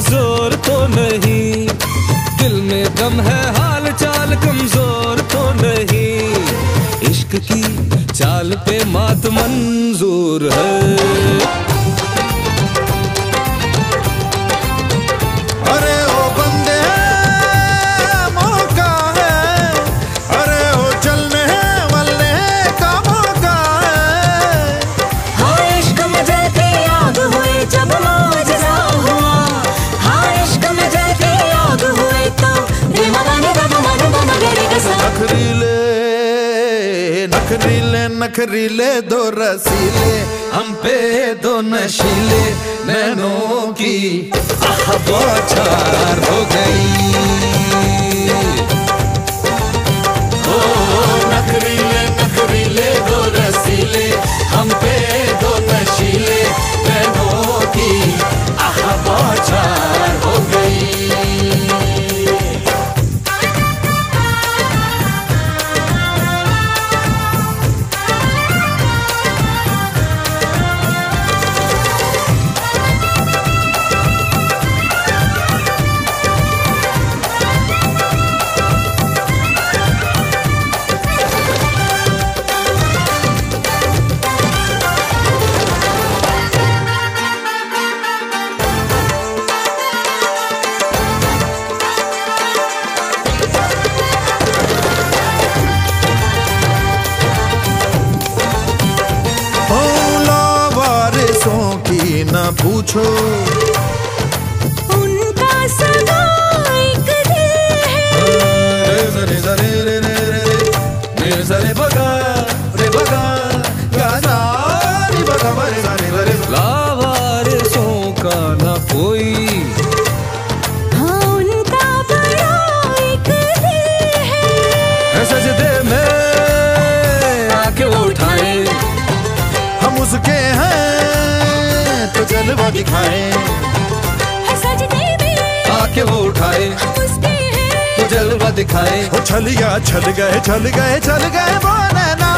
जोर तो नहीं, दिल में दम है हाल चाल कमजोर तो नहीं, इश्क की चाल पे मात मंजूर है। अरे ओ बंदे मौका है, अरे ओ चलने वाले का मौका है। हाँ इश्क में जलती आग हुई जब मौजज़ा हुआ, हाँ इश्क में जलती आग हुई तो नखरीले नखरीले नखरीले दो रसीले, हम पे दो नशीले नैनों की बौछार हो गई। ओ नखरीले नखरीले दो रसीले, हम पे दो नशीले नैनों की बौछार हो गई। ना पूछो उनका सगा एक दिल है। रे रे रे रे रे रे रे बगा रे बगा गाजा रे बगा रे रे रे लावारिसों का ना कोई, हाँ उनका बड़ा एक दिल है। सजदे में आके वो उठाए, हम उसके हैं तो जलवा दिखाए। सजदे में आके वो उठाए, उसके हैं तो जलवा दिखाए। वो छल गया छल गए छल गए छल गए वो नैना,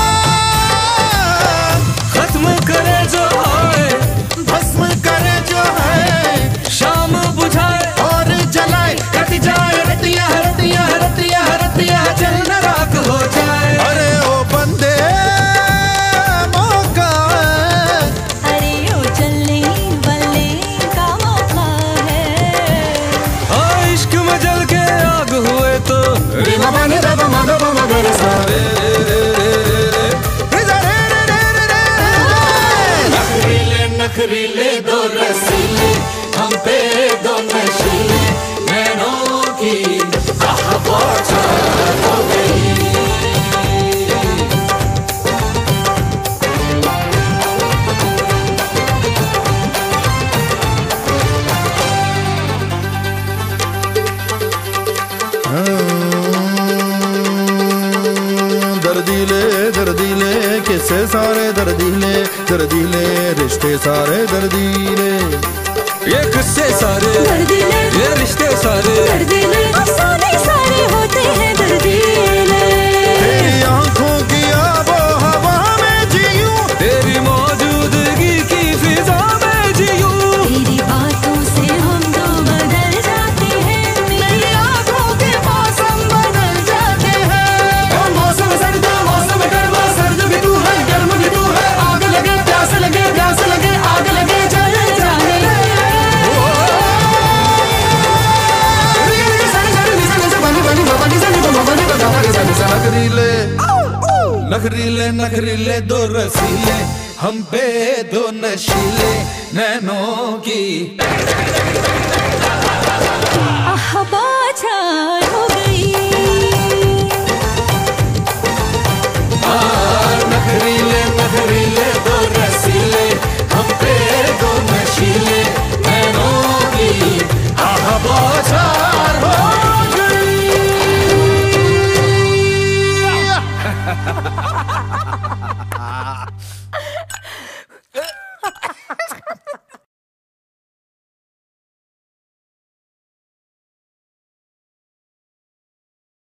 खत्म करे जो आए, भस्म करे जो है, शाम बुझाए और जलाए, कट जाए रतिया रतिया रतिया रतिया जलना राख हो जाए। अरे ओ बंदे मौका है, अरे ओ चलने वाले का मौका है। हाँ इश्क में जल के आग हुए तो रे मामा ने दादा मामा मामा मेरे सारे नखरीले नखरीले दो रसीले, हम पे दो नशीले नैनों की बौछार हो गई। दर्दीले किस्से सारे दर्दीले, दर्दीले रिश्ते सारे दर्दीले, ये किस्से सारे दर्दीले, ये रिश्ते सारे दर्दीले, अफसाने सारे होते हैं दर्दीले। तेरी आंखों की आबो हवा में जीऊं, तेरी मौजूदगी की फिजा में जीऊं, तेरी बातों से हम दो बदल जाते हैं, मेरी आंखों के मौसम बदल जाते हैं। मौसम सर्द मौसम गर्म, सर्द भी तू है गर्म भी तू है, आग लगे प्यास लगे आग लगे जल जाने। नखरीले नखरीले नखरीले दो रसीले, हम पे दो नशीले नैनों की बौछार हो गई।